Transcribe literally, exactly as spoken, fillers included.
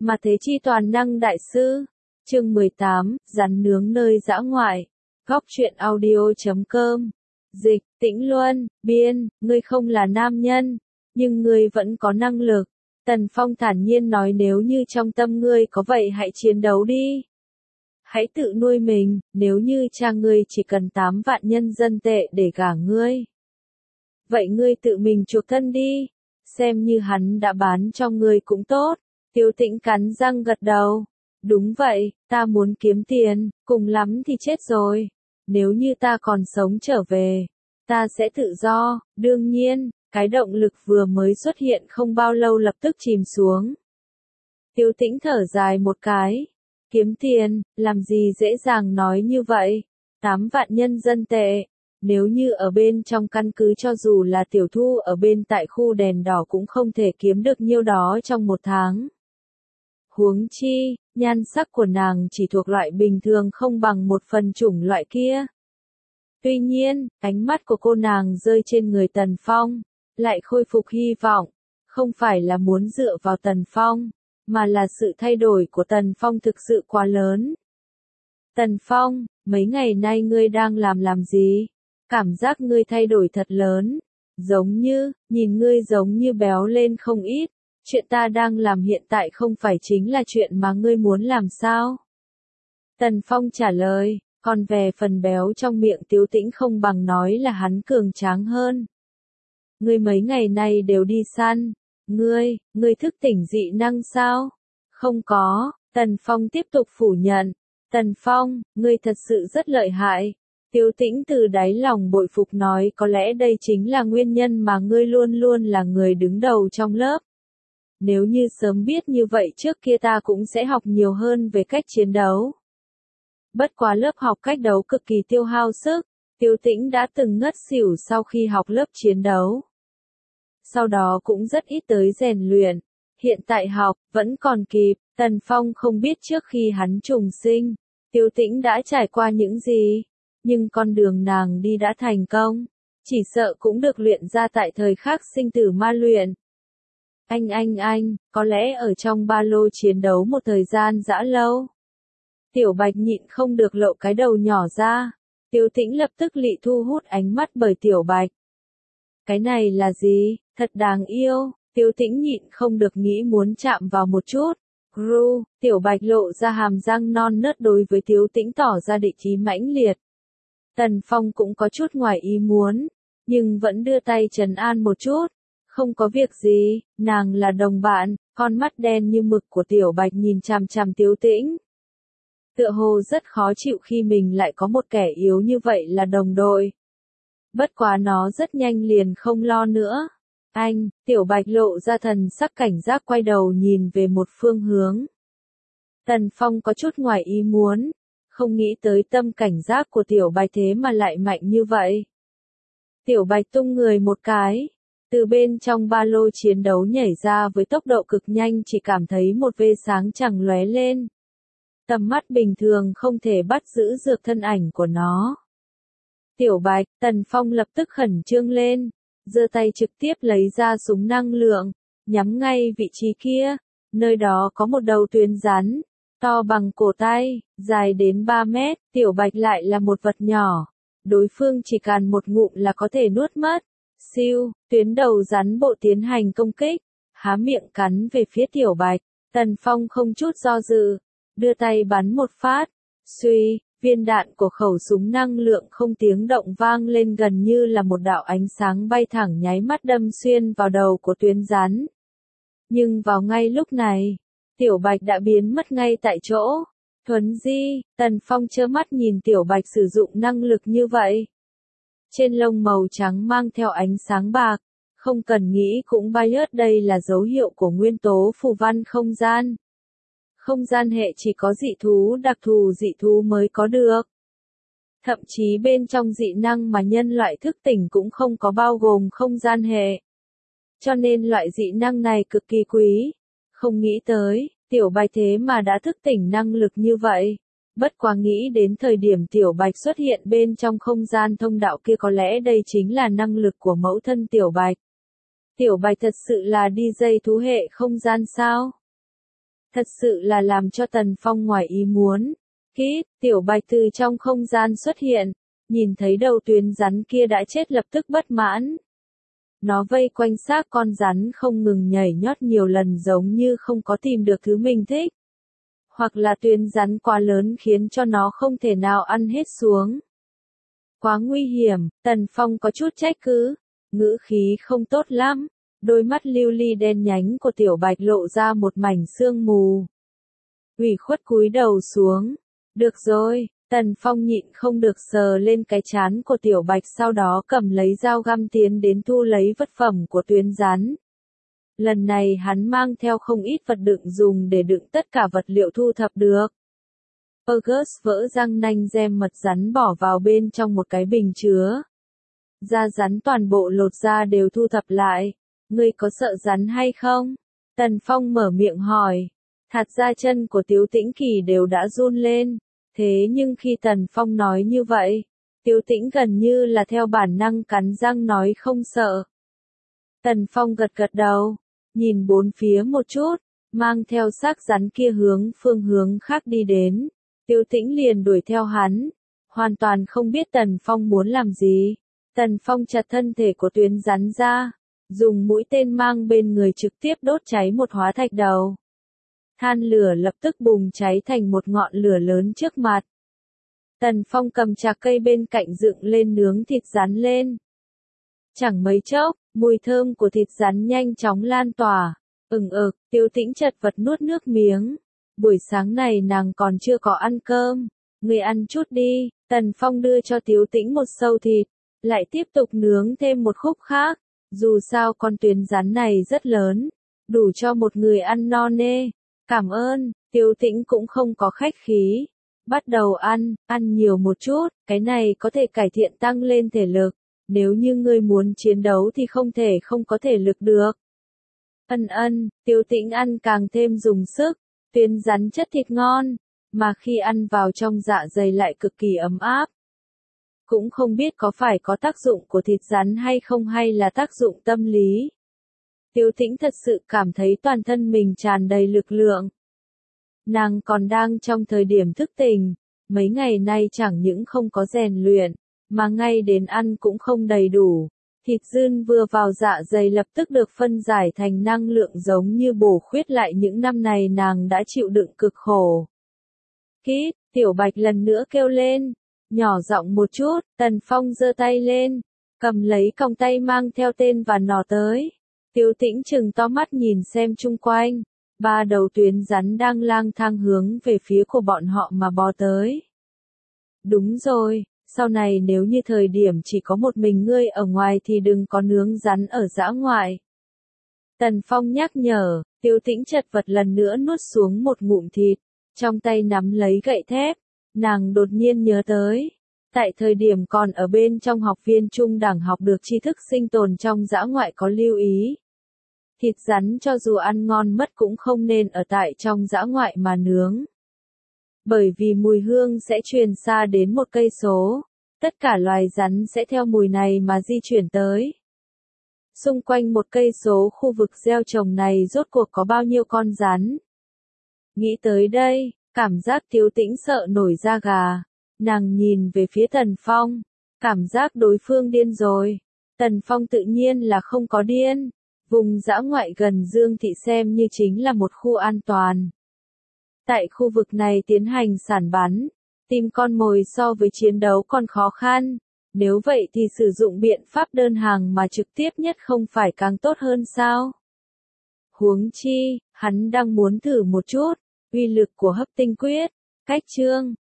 Mà thế chi toàn năng đại sư. Chương mười tám, rắn nướng nơi dã ngoại. Góc truyện audio chấm com. Dịch, Tĩnh Luân, biên, ngươi không là nam nhân, nhưng ngươi vẫn có năng lực. Tần Phong thản nhiên nói, nếu như trong tâm ngươi có vậy hãy chiến đấu đi. Hãy tự nuôi mình, nếu như cha ngươi chỉ cần tám vạn nhân dân tệ để gả ngươi. Vậy ngươi tự mình chuộc thân đi, xem như hắn đã bán cho ngươi cũng tốt. Tiêu Tĩnh cắn răng gật đầu. Đúng vậy, ta muốn kiếm tiền, cùng lắm thì chết rồi. Nếu như ta còn sống trở về, ta sẽ tự do. Đương nhiên, cái động lực vừa mới xuất hiện không bao lâu lập tức chìm xuống. Tiêu Tĩnh thở dài một cái. Kiếm tiền, làm gì dễ dàng nói như vậy. Tám vạn nhân dân tệ. Nếu như ở bên trong căn cứ, cho dù là tiểu thu ở bên tại khu đèn đỏ cũng không thể kiếm được nhiêu đó trong một tháng. Huống chi, nhan sắc của nàng chỉ thuộc loại bình thường không bằng một phần chủng loại kia. Tuy nhiên, ánh mắt của cô nàng rơi trên người Tần Phong, lại khôi phục hy vọng. Không phải là muốn dựa vào Tần Phong, mà là sự thay đổi của Tần Phong thực sự quá lớn. Tần Phong, mấy ngày nay ngươi đang làm làm gì? Cảm giác ngươi thay đổi thật lớn. Giống như, nhìn ngươi giống như béo lên không ít. Chuyện ta đang làm hiện tại không phải chính là chuyện mà ngươi muốn làm sao? Tần Phong trả lời, còn về phần béo trong miệng Tiêu Tĩnh không bằng nói là hắn cường tráng hơn. Ngươi mấy ngày nay đều đi săn. Ngươi, ngươi thức tỉnh dị năng sao? Không có, Tần Phong tiếp tục phủ nhận. Tần Phong, ngươi thật sự rất lợi hại. Tiêu Tĩnh từ đáy lòng bội phục nói, có lẽ đây chính là nguyên nhân mà ngươi luôn luôn là người đứng đầu trong lớp. Nếu như sớm biết như vậy trước kia ta cũng sẽ học nhiều hơn về cách chiến đấu. Bất quá lớp học cách đấu cực kỳ tiêu hao sức, Tiêu Tĩnh đã từng ngất xỉu sau khi học lớp chiến đấu. Sau đó cũng rất ít tới rèn luyện, hiện tại học, vẫn còn kịp. Tần Phong không biết trước khi hắn trùng sinh, Tiêu Tĩnh đã trải qua những gì, nhưng con đường nàng đi đã thành công, chỉ sợ cũng được luyện ra tại thời khắc sinh tử ma luyện. Anh anh anh, có lẽ ở trong ba lô chiến đấu một thời gian dã lâu. Tiểu Bạch nhịn không được lộ cái đầu nhỏ ra. Tiêu Tĩnh lập tức lị thu hút ánh mắt bởi Tiểu Bạch. Cái này là gì, thật đáng yêu. Tiêu Tĩnh nhịn không được nghĩ muốn chạm vào một chút. Gru, Tiểu Bạch lộ ra hàm răng non nớt đối với Tiêu Tĩnh tỏ ra địch ý mãnh liệt. Tần Phong cũng có chút ngoài ý muốn, nhưng vẫn đưa tay trấn an một chút. Không có việc gì, nàng là đồng bạn. Con mắt đen như mực của Tiểu Bạch nhìn chằm chằm Tiêu Tĩnh. Tựa hồ rất khó chịu khi mình lại có một kẻ yếu như vậy là đồng đội. Bất quá nó rất nhanh liền không lo nữa. Anh, Tiểu Bạch lộ ra thần sắc cảnh giác quay đầu nhìn về một phương hướng. Tần Phong có chút ngoài ý muốn, không nghĩ tới tâm cảnh giác của Tiểu Bạch thế mà lại mạnh như vậy. Tiểu Bạch tung người một cái, từ bên trong ba lô chiến đấu nhảy ra với tốc độ cực nhanh, chỉ cảm thấy một vệt sáng chằng lóe lên. Tầm mắt bình thường không thể bắt giữ được thân ảnh của nó. Tiểu Bạch, Tần Phong lập tức khẩn trương lên, giơ tay trực tiếp lấy ra súng năng lượng, nhắm ngay vị trí kia, nơi đó có một đầu tuyến rắn, to bằng cổ tay, dài đến ba mét, Tiểu Bạch lại là một vật nhỏ, đối phương chỉ cần một ngụm là có thể nuốt mất. Siêu, tuyến đầu rắn bộ tiến hành công kích, há miệng cắn về phía Tiểu Bạch. Tần Phong không chút do dự, đưa tay bắn một phát, suy, viên đạn của khẩu súng năng lượng không tiếng động vang lên, gần như là một đạo ánh sáng bay thẳng nháy mắt đâm xuyên vào đầu của tuyến rắn. Nhưng vào ngay lúc này, Tiểu Bạch đã biến mất ngay tại chỗ. Thuấn di, Tần Phong trơ mắt nhìn Tiểu Bạch sử dụng năng lực như vậy. Trên lông màu trắng mang theo ánh sáng bạc, không cần nghĩ cũng biết đây là dấu hiệu của nguyên tố phù văn không gian. Không gian hệ chỉ có dị thú đặc thù dị thú mới có được. Thậm chí bên trong dị năng mà nhân loại thức tỉnh cũng không có bao gồm không gian hệ. Cho nên loại dị năng này cực kỳ quý. Không nghĩ tới, Tiểu Bạch thế mà đã thức tỉnh năng lực như vậy. Bất quá nghĩ đến thời điểm Tiểu Bạch xuất hiện bên trong không gian thông đạo kia, có lẽ đây chính là năng lực của mẫu thân Tiểu Bạch. Tiểu Bạch thật sự là đi dây thú hệ không gian sao? Thật sự là làm cho Tần Phong ngoài ý muốn. Kít, Tiểu Bạch từ trong không gian xuất hiện, nhìn thấy đầu tuyến rắn kia đã chết lập tức bất mãn. Nó vây quanh xác con rắn không ngừng nhảy nhót nhiều lần giống như không có tìm được thứ mình thích. Hoặc là tuyến rắn quá lớn khiến cho nó không thể nào ăn hết xuống. Quá nguy hiểm, Tần Phong có chút trách cứ, ngữ khí không tốt lắm. Đôi mắt lưu ly đen nhánh của Tiểu Bạch lộ ra một mảnh sương mù. Ủy khuất cúi đầu xuống. Được rồi, Tần Phong nhịn không được sờ lên cái trán của Tiểu Bạch sau đó cầm lấy dao găm tiến đến thu lấy vật phẩm của tuyến rắn. Lần này hắn mang theo không ít vật đựng dùng để đựng tất cả vật liệu thu thập được. August vỡ răng nanh gem mật rắn bỏ vào bên trong một cái bình chứa. Da rắn toàn bộ lột ra đều thu thập lại. Ngươi có sợ rắn hay không? Tần Phong mở miệng hỏi. Thật ra chân của Tiếu Tĩnh Kỳ đều đã run lên. Thế nhưng khi Tần Phong nói như vậy, Tiếu Tĩnh gần như là theo bản năng cắn răng nói không sợ. Tần Phong gật gật đầu, nhìn bốn phía một chút, mang theo xác rắn kia hướng phương hướng khác đi đến. Tiếu Tĩnh liền đuổi theo hắn, hoàn toàn không biết Tần Phong muốn làm gì. Tần Phong chặt thân thể của tuyến rắn ra, dùng mũi tên mang bên người trực tiếp đốt cháy một hóa thạch đầu. Than lửa lập tức bùng cháy thành một ngọn lửa lớn trước mặt. Tần Phong cầm chạc cây bên cạnh dựng lên nướng thịt rắn lên. Chẳng mấy chốc, mùi thơm của thịt rắn nhanh chóng lan tỏa. Ừng ực, Tiếu Tĩnh chật vật nuốt nước miếng. Buổi sáng này nàng còn chưa có ăn cơm. Ngươi ăn chút đi. Tần Phong đưa cho Tiếu Tĩnh một sâu thịt, lại tiếp tục nướng thêm một khúc khác. Dù sao con tuyến rắn này rất lớn, đủ cho một người ăn no nê. Cảm ơn, Tiếu Tĩnh cũng không có khách khí. Bắt đầu ăn, ăn nhiều một chút, cái này có thể cải thiện tăng lên thể lực. Nếu như ngươi muốn chiến đấu thì không thể không có thể lực được. Ân ân, Tiếu Tĩnh ăn càng thêm dùng sức, tuyến rắn chất thịt ngon, mà khi ăn vào trong dạ dày lại cực kỳ ấm áp. Cũng không biết có phải có tác dụng của thịt rắn hay không hay là tác dụng tâm lý. Tiếu Tĩnh thật sự cảm thấy toàn thân mình tràn đầy lực lượng. Nàng còn đang trong thời điểm thức tỉnh, mấy ngày nay chẳng những không có rèn luyện, mà ngay đến ăn cũng không đầy đủ. Thịt dư vừa vào dạ dày lập tức được phân giải thành năng lượng giống như bổ khuyết lại những năm này nàng đã chịu đựng cực khổ. Kít, Tiểu Bạch lần nữa kêu lên, nhỏ giọng một chút, Tần Phong giơ tay lên, cầm lấy còng tay mang theo tên và nỏ tới. Tiếu Tĩnh trừng to mắt nhìn xem chung quanh, ba đầu tuyến rắn đang lang thang hướng về phía của bọn họ mà bò tới. Đúng rồi, sau này nếu như thời điểm chỉ có một mình ngươi ở ngoài thì đừng có nướng rắn ở dã ngoại. Tần Phong nhắc nhở, Tiếu Tĩnh chật vật lần nữa nuốt xuống một ngụm thịt, trong tay nắm lấy gậy thép, nàng đột nhiên nhớ tới. Tại thời điểm còn ở bên trong học viên trung đẳng học được tri thức sinh tồn trong dã ngoại có lưu ý. Thịt rắn cho dù ăn ngon mất cũng không nên ở tại trong dã ngoại mà nướng. Bởi vì mùi hương sẽ truyền xa đến một cây số, tất cả loài rắn sẽ theo mùi này mà di chuyển tới. Xung quanh một cây số khu vực gieo trồng này rốt cuộc có bao nhiêu con rắn? Nghĩ tới đây, cảm giác Tiếu Tĩnh sợ nổi da gà. Nàng nhìn về phía Tần Phong, cảm giác đối phương điên rồi. Tần Phong tự nhiên là không có điên. Vùng dã ngoại gần Dương Thị xem như chính là một khu an toàn. Tại khu vực này tiến hành săn bắn, tìm con mồi so với chiến đấu còn khó khăn. Nếu vậy thì sử dụng biện pháp đơn hàng mà trực tiếp nhất không phải càng tốt hơn sao? Huống chi, hắn đang muốn thử một chút, uy lực của hấp tinh quyết. Cách chương